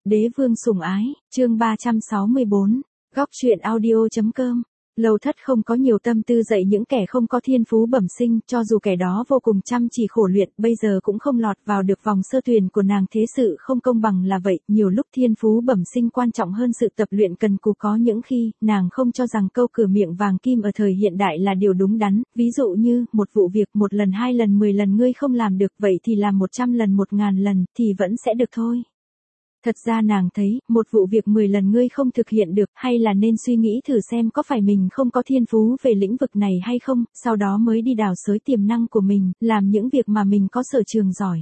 Đế vương sủng ái, chương 364, góc truyện audio.com. Lâu Thất không có nhiều tâm tư dạy những kẻ không có thiên phú bẩm sinh, cho dù kẻ đó vô cùng chăm chỉ khổ luyện, bây giờ cũng không lọt vào được vòng sơ tuyển của nàng. Thế sự không công bằng là vậy, nhiều lúc thiên phú bẩm sinh quan trọng hơn sự tập luyện cần cù. Có những khi, nàng không cho rằng câu cửa miệng vàng kim ở thời hiện đại là điều đúng đắn, ví dụ như, một vụ việc 1 lần 2 lần 10 lần ngươi không làm được, vậy thì làm 100 lần 1000 lần, thì vẫn sẽ được thôi. Thật ra nàng thấy, một vụ việc 10 lần ngươi không thực hiện được, hay là nên suy nghĩ thử xem có phải mình không có thiên phú về lĩnh vực này hay không, sau đó mới đi đào xới tiềm năng của mình, làm những việc mà mình có sở trường giỏi.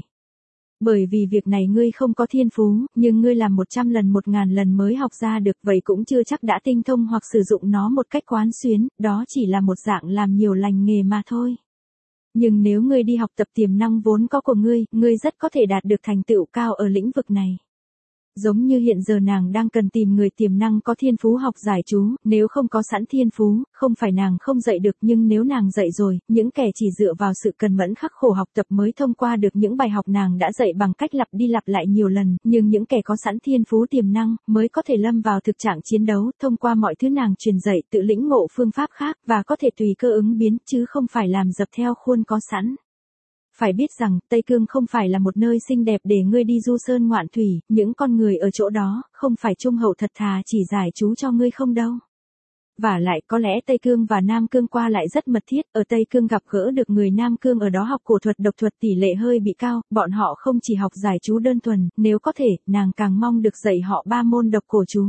Bởi vì việc này ngươi không có thiên phú, nhưng ngươi làm 100 lần 1000 lần mới học ra được, vậy cũng chưa chắc đã tinh thông hoặc sử dụng nó một cách quán xuyến, đó chỉ là một dạng làm nhiều lành nghề mà thôi. Nhưng nếu ngươi đi học tập tiềm năng vốn có của ngươi rất có thể đạt được thành tựu cao ở lĩnh vực này. Giống như hiện giờ nàng đang cần tìm người tiềm năng có thiên phú học giải chú, nếu không có sẵn thiên phú, không phải nàng không dạy được, nhưng nếu nàng dạy rồi, những kẻ chỉ dựa vào sự cần mẫn khắc khổ học tập mới thông qua được những bài học nàng đã dạy bằng cách lặp đi lặp lại nhiều lần, nhưng những kẻ có sẵn thiên phú tiềm năng, mới có thể lâm vào thực trạng chiến đấu, thông qua mọi thứ nàng truyền dạy tự lĩnh ngộ phương pháp khác, và có thể tùy cơ ứng biến, chứ không phải làm dập theo khuôn có sẵn. Phải biết rằng, Tây Cương không phải là một nơi xinh đẹp để ngươi đi du sơn ngoạn thủy, những con người ở chỗ đó, không phải trung hậu thật thà chỉ giải chú cho ngươi không đâu. Vả lại, có lẽ Tây Cương và Nam Cương qua lại rất mật thiết, ở Tây Cương gặp gỡ được người Nam Cương ở đó học cổ thuật độc thuật tỷ lệ hơi bị cao, bọn họ không chỉ học giải chú đơn thuần, nếu có thể, nàng càng mong được dạy họ 3 môn độc cổ chú.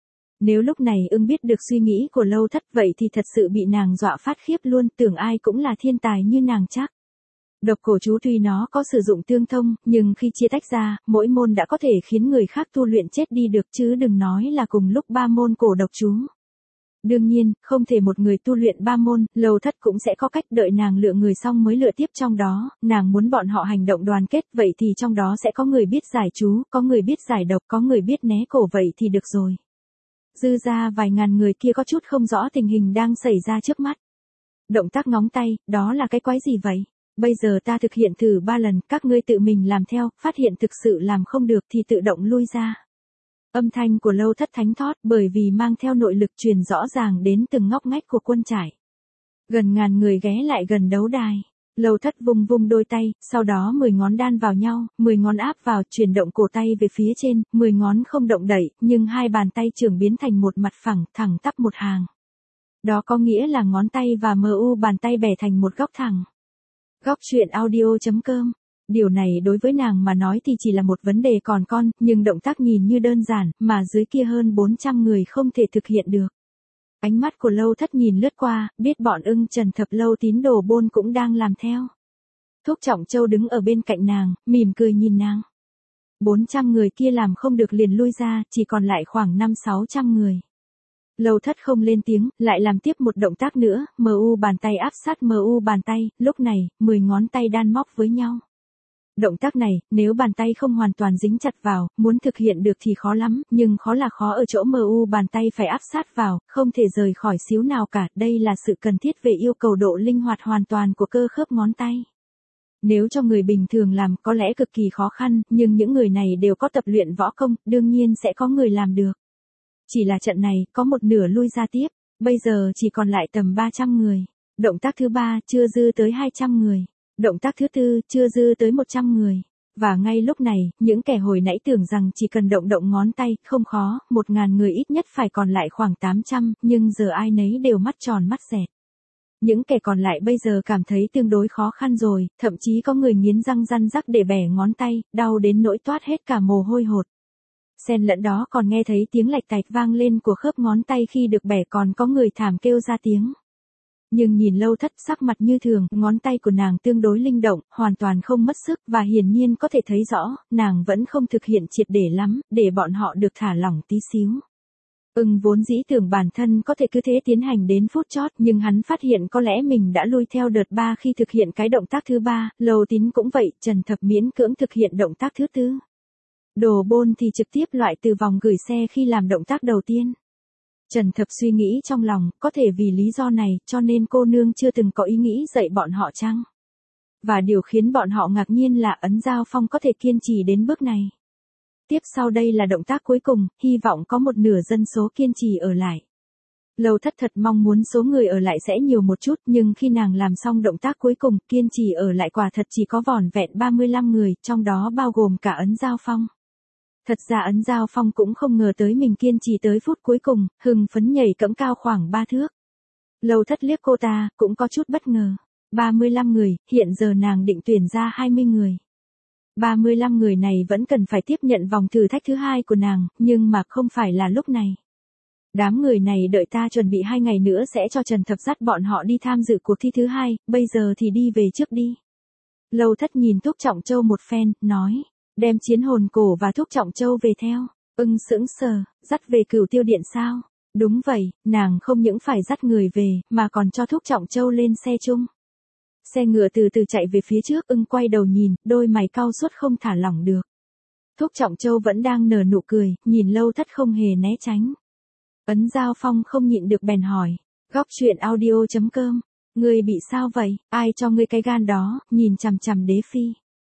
Nếu lúc này biết được suy nghĩ của Lâu Thất vậy thì thật sự bị nàng dọa phát khiếp luôn, tưởng ai cũng là thiên tài như nàng chắc. Độc cổ chú tuy nó có sử dụng tương thông, nhưng khi chia tách ra, mỗi môn đã có thể khiến người khác tu luyện chết đi được, chứ đừng nói là cùng lúc 3 môn cổ độc chú. Đương nhiên, không thể một người tu luyện 3 môn, Lâu Thất cũng sẽ có cách đợi nàng lựa người xong mới lựa tiếp trong đó, nàng muốn bọn họ hành động đoàn kết, vậy thì trong đó sẽ có người biết giải chú, có người biết giải độc, có người biết né cổ, vậy thì được rồi. Dư ra vài ngàn người kia có chút không rõ tình hình đang xảy ra trước mắt. Động tác ngóng tay, đó là cái quái gì vậy? Bây giờ ta thực hiện thử 3 lần, các ngươi tự mình làm theo, phát hiện thực sự làm không được thì tự động lui ra. Âm thanh của Lâu Thất thánh thót, bởi vì mang theo nội lực truyền rõ ràng đến từng ngóc ngách của quân trại. Gần ngàn người ghé lại gần đấu đài. Lâu Thất vung vung đôi tay, sau đó 10 ngón đan vào nhau, 10 ngón áp vào, chuyển động cổ tay về phía trên, 10 ngón không động đẩy, nhưng hai bàn tay trưởng biến thành một mặt phẳng, thẳng tắp một hàng. Đó có nghĩa là ngón tay và MU bàn tay bẻ thành một góc thẳng. Góc truyện audio.com. Điều này đối với nàng mà nói thì chỉ là một vấn đề còn con, nhưng động tác nhìn như đơn giản, mà dưới kia hơn 400 người không thể thực hiện được. Ánh mắt của Lâu Thất nhìn lướt qua, biết bọn Ưng Trần Thập Lâu tín đồ Bôn cũng đang làm theo. Thúc Trọng Châu đứng ở bên cạnh nàng, mỉm cười nhìn nàng. 400 người kia làm không được liền lui ra, chỉ còn lại khoảng 500-600 người. Lâu Thất không lên tiếng, lại làm tiếp một động tác nữa, MU bàn tay áp sát MU bàn tay, lúc này, 10 ngón tay đan móc với nhau. Động tác này, nếu bàn tay không hoàn toàn dính chặt vào, muốn thực hiện được thì khó lắm, nhưng khó là khó ở chỗ MU bàn tay phải áp sát vào, không thể rời khỏi xíu nào cả, đây là sự cần thiết về yêu cầu độ linh hoạt hoàn toàn của cơ khớp ngón tay. Nếu cho người bình thường làm có lẽ cực kỳ khó khăn, nhưng những người này đều có tập luyện võ công, đương nhiên sẽ có người làm được. Chỉ là trận này, có một nửa lui ra tiếp, bây giờ chỉ còn lại tầm 300 người. Động tác thứ 3, chưa dư tới 200 người. Động tác thứ 4, chưa dư tới 100 người. Và ngay lúc này, những kẻ hồi nãy tưởng rằng chỉ cần động ngón tay, không khó, 1000 người ít nhất phải còn lại khoảng 800, nhưng giờ ai nấy đều mắt tròn mắt dẹt. Những kẻ còn lại bây giờ cảm thấy tương đối khó khăn rồi, thậm chí có người nghiến răng răn rắc để bẻ ngón tay, đau đến nỗi toát hết cả mồ hôi hột. Xen lẫn đó còn nghe thấy tiếng lạch tạch vang lên của khớp ngón tay khi được bẻ, còn có người thảm kêu ra tiếng. Nhưng nhìn Lâu Thất sắc mặt như thường, ngón tay của nàng tương đối linh động, hoàn toàn không mất sức, và hiển nhiên có thể thấy rõ, nàng vẫn không thực hiện triệt để lắm, để bọn họ được thả lỏng tí xíu. Vốn dĩ tưởng bản thân có thể cứ thế tiến hành đến phút chót, nhưng hắn phát hiện có lẽ mình đã lui theo đợt 3 khi thực hiện cái động tác thứ 3, Lâu Tín cũng vậy, Trần Thập miễn cưỡng thực hiện động tác thứ 4. Đồ Bôn thì trực tiếp loại từ vòng gửi xe khi làm động tác đầu tiên. Trần Thập suy nghĩ trong lòng, có thể vì lý do này, cho nên cô nương chưa từng có ý nghĩ dạy bọn họ chăng? Và điều khiến bọn họ ngạc nhiên là Ấn Giao Phong có thể kiên trì đến bước này. Tiếp sau đây là động tác cuối cùng, hy vọng có một nửa dân số kiên trì ở lại. Lâu Thất thật mong muốn số người ở lại sẽ nhiều một chút, nhưng khi nàng làm xong động tác cuối cùng, kiên trì ở lại quả thật chỉ có vỏn vẹn 35 người, trong đó bao gồm cả Ấn Giao Phong. Thật ra Ấn Giao Phong cũng không ngờ tới mình kiên trì tới phút cuối cùng, hưng phấn nhảy cẫng cao khoảng 3 thước. Lâu Thất liếc cô ta, cũng có chút bất ngờ. 35 người, hiện giờ nàng định tuyển ra 20 người. 35 người này vẫn cần phải tiếp nhận vòng thử thách thứ hai của nàng, nhưng mà không phải là lúc này. Đám người này đợi ta chuẩn bị 2 ngày nữa sẽ cho Trần Thập dắt bọn họ đi tham dự cuộc thi thứ hai, bây giờ thì đi về trước đi. Lâu Thất nhìn Thúc Trọng Châu một phen, nói, đem chiến hồn cổ và Thúc Trọng Châu về theo. Sững sờ, dắt về Cửu Tiêu Điện sao? Đúng vậy, nàng không những phải dắt người về, mà còn cho Thúc Trọng Châu lên xe chung. Xe ngựa từ từ chạy về phía trước, quay đầu nhìn, đôi mày cau suốt không thả lỏng được. Thúc Trọng Châu vẫn đang nở nụ cười, nhìn Lâu Thất không hề né tránh. Ấn Giao Phong không nhịn được bèn hỏi, góc chuyện audio.com, ngươi bị sao vậy, ai cho ngươi cái gan đó, nhìn chằm chằm Đế Phi.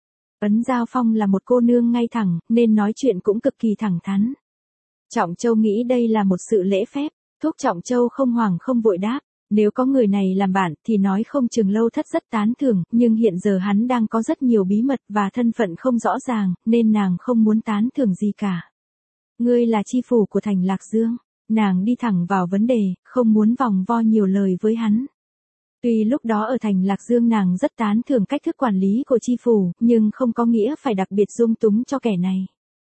Ấn Giao Phong là một cô nương ngay thẳng, nên nói chuyện cũng cực kỳ thẳng thắn. Trọng Châu nghĩ đây là một sự lễ phép, Thúc Trọng Châu không hoảng không vội đáp, nếu có người này làm bạn thì nói không chừng Lâu Thất rất tán thưởng, nhưng hiện giờ hắn đang có rất nhiều bí mật và thân phận không rõ ràng, nên nàng không muốn tán thưởng gì cả. Ngươi là chi phủ của thành Lạc Dương. Nàng đi thẳng vào vấn đề, không muốn vòng vo nhiều lời với hắn. Tuy lúc đó ở thành Lạc Dương nàng rất tán thưởng cách thức quản lý của chi phủ, nhưng không có nghĩa phải đặc biệt dung túng cho kẻ này.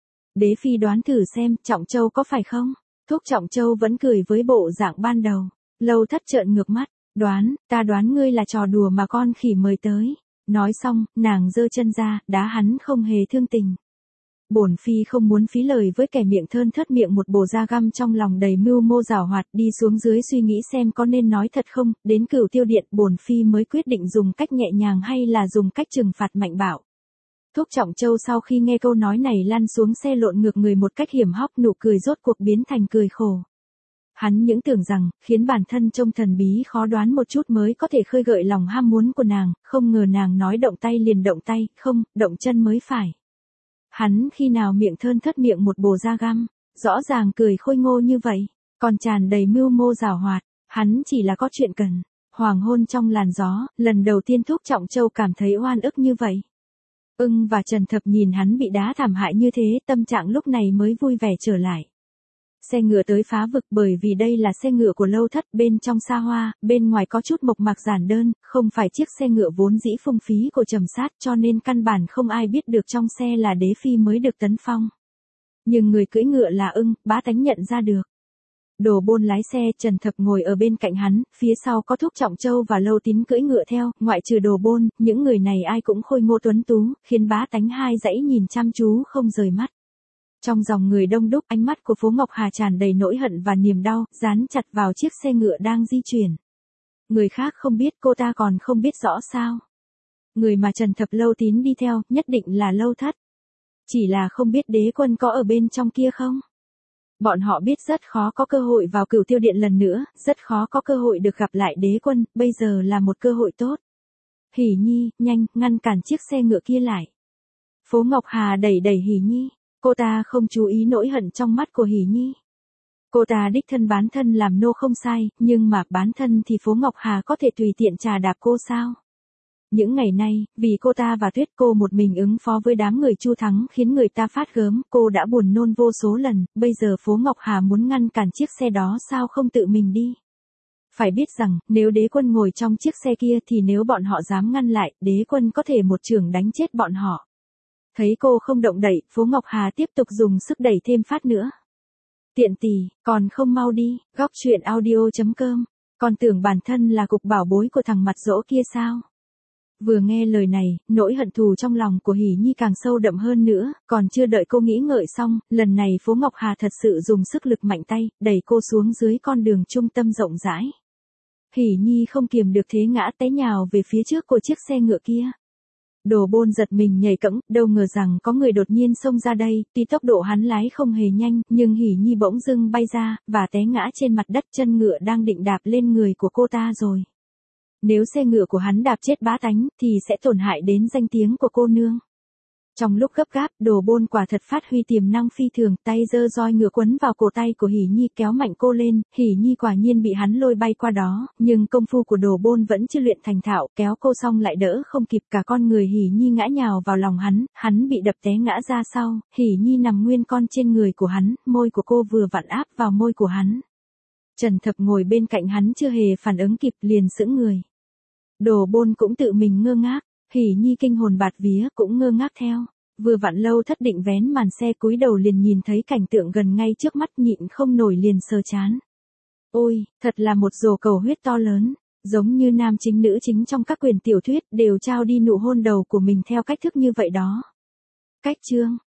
Đế Phi đoán thử xem, Trọng Châu có phải không? Thúc Trọng Châu vẫn cười với bộ dạng ban đầu. Lâu Thất trợn ngược mắt, ta đoán ngươi là trò đùa mà con khỉ mời tới. Nói xong, nàng giơ chân ra, đá hắn không hề thương tình. Bổn Phi không muốn phí lời với kẻ miệng thơn thớt miệng một bồ da găm trong lòng đầy mưu mô giảo hoạt, đi xuống dưới suy nghĩ xem có nên nói thật không, đến Cửu Tiêu Điện bổn Phi mới quyết định dùng cách nhẹ nhàng hay là dùng cách trừng phạt mạnh bạo. Thúc Trọng Châu sau khi nghe câu nói này lăn xuống xe lộn ngược người một cách hiểm hóc, nụ cười rốt cuộc biến thành cười khổ. Hắn những tưởng rằng, khiến bản thân trông thần bí khó đoán một chút mới có thể khơi gợi lòng ham muốn của nàng, không ngờ nàng nói động tay liền động tay, không, động chân mới phải. Hắn khi nào miệng thơn thớt miệng một bồ da găm, rõ ràng cười khôi ngô như vậy, còn tràn đầy mưu mô giảo hoạt, hắn chỉ là có chuyện cần. Hoàng hôn trong làn gió, lần đầu tiên Thúc Trọng Châu cảm thấy oan ức như vậy. Và Trần Thập nhìn hắn bị đá thảm hại như thế, tâm trạng lúc này mới vui vẻ trở lại. Xe ngựa tới phá vực, bởi vì đây là xe ngựa của Lâu Thất, bên trong xa hoa, bên ngoài có chút mộc mạc giản đơn, không phải chiếc xe ngựa vốn dĩ phung phí của Trầm Sát, cho nên căn bản không ai biết được trong xe là Đế Phi mới được tấn phong. Nhưng người cưỡi ngựa là bá tánh nhận ra được. Đồ Bôn lái xe, Trần Thập ngồi ở bên cạnh hắn, phía sau có Thúc Trọng Châu và Lâu Tín cưỡi ngựa theo, ngoại trừ Đồ Bôn, những người này ai cũng khôi ngô tuấn tú, khiến bá tánh hai dãy nhìn chăm chú không rời mắt. Trong dòng người đông đúc, ánh mắt của Phố Ngọc Hà tràn đầy nỗi hận và niềm đau, dán chặt vào chiếc xe ngựa đang di chuyển. Người khác không biết, cô ta còn không biết rõ sao. Người mà Trần Thập Lâu Tín đi theo, nhất định là Lâu Thất. Chỉ là không biết Đế Quân có ở bên trong kia không? Bọn họ biết rất khó có cơ hội vào Cửu Tiêu Điện lần nữa, rất khó có cơ hội được gặp lại Đế Quân, bây giờ là một cơ hội tốt. Hỉ Nhi, nhanh, ngăn cản chiếc xe ngựa kia lại. Phố Ngọc Hà đẩy Hỉ Nhi. Cô ta không chú ý nỗi hận trong mắt của Hỉ Nhi. Cô ta đích thân bán thân làm nô không sai, nhưng mà bán thân thì Phố Ngọc Hà có thể tùy tiện trà đạp cô sao? Những ngày nay, vì cô ta và Tuyết cô một mình ứng phó với đám người Chu Thắng khiến người ta phát gớm, cô đã buồn nôn vô số lần, bây giờ Phố Ngọc Hà muốn ngăn cản chiếc xe đó sao không tự mình đi? Phải biết rằng, nếu Đế Quân ngồi trong chiếc xe kia thì nếu bọn họ dám ngăn lại, Đế Quân có thể một chưởng đánh chết bọn họ. Thấy cô không động đậy, Phố Ngọc Hà tiếp tục dùng sức đẩy thêm phát nữa. Tiện tỷ, còn không mau đi, góc chuyện audio.com, còn tưởng bản thân là cục bảo bối của thằng mặt dỗ kia sao? Vừa nghe lời này, nỗi hận thù trong lòng của Hỉ Nhi càng sâu đậm hơn nữa, còn chưa đợi cô nghĩ ngợi xong, lần này Phố Ngọc Hà thật sự dùng sức lực mạnh tay, đẩy cô xuống dưới con đường trung tâm rộng rãi. Hỉ Nhi không kiềm được thế ngã té nhào về phía trước của chiếc xe ngựa kia. Đồ Bôn giật mình nhảy cẫng, đâu ngờ rằng có người đột nhiên xông ra đây, tuy tốc độ hắn lái không hề nhanh, nhưng Hỉ Nhi bỗng dưng bay ra, và té ngã trên mặt đất, chân ngựa đang định đạp lên người của cô ta rồi. Nếu xe ngựa của hắn đạp chết bá tánh, thì sẽ tổn hại đến danh tiếng của cô nương. Trong lúc gấp gáp, Đồ Bôn quả thật phát huy tiềm năng phi thường, tay giơ roi ngựa quấn vào cổ tay của Hỉ Nhi kéo mạnh cô lên, Hỉ Nhi quả nhiên bị hắn lôi bay qua đó, nhưng công phu của Đồ Bôn vẫn chưa luyện thành thạo, kéo cô xong lại đỡ không kịp, cả con người Hỉ Nhi ngã nhào vào lòng hắn bị đập té ngã ra sau, Hỉ Nhi nằm nguyên con trên người của hắn, môi của cô vừa vặn áp vào môi của hắn. Trần Thập ngồi bên cạnh hắn chưa hề phản ứng kịp liền sững người. Đồ Bôn cũng tự mình ngơ ngác. Hỉ Nhi kinh hồn bạt vía cũng ngơ ngác theo, vừa vặn Lâu Thất định vén màn xe cúi đầu liền nhìn thấy cảnh tượng gần ngay trước mắt nhịn không nổi liền sờ chán. Ôi, thật là một rổ cầu huyết to lớn, giống như nam chính nữ chính trong các quyển tiểu thuyết đều trao đi nụ hôn đầu của mình theo cách thức như vậy đó. Cách chương